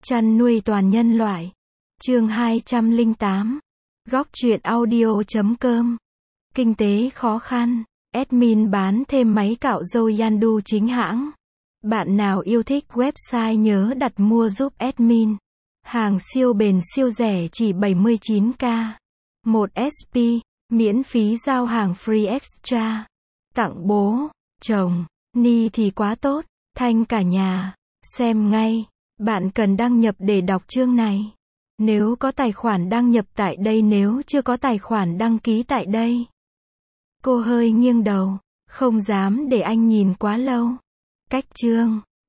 Chăn nuôi toàn nhân loại. Chương 208. Góc truyện audio.com. Kinh tế khó khăn. Admin bán thêm máy cạo râu Yandu chính hãng. Bạn nào yêu thích website nhớ đặt mua giúp admin. Hàng siêu bền siêu rẻ chỉ 79k. 1 SP. Miễn phí giao hàng free extra. Tặng bố, chồng, ni thì quá tốt. Thanh cả nhà. Xem ngay. Bạn cần đăng nhập để đọc chương này. Nếu có tài khoản đăng nhập tại đây, nếu chưa có tài khoản đăng ký tại đây. Cô hơi nghiêng đầu, không dám để anh nhìn quá lâu. Cách chương.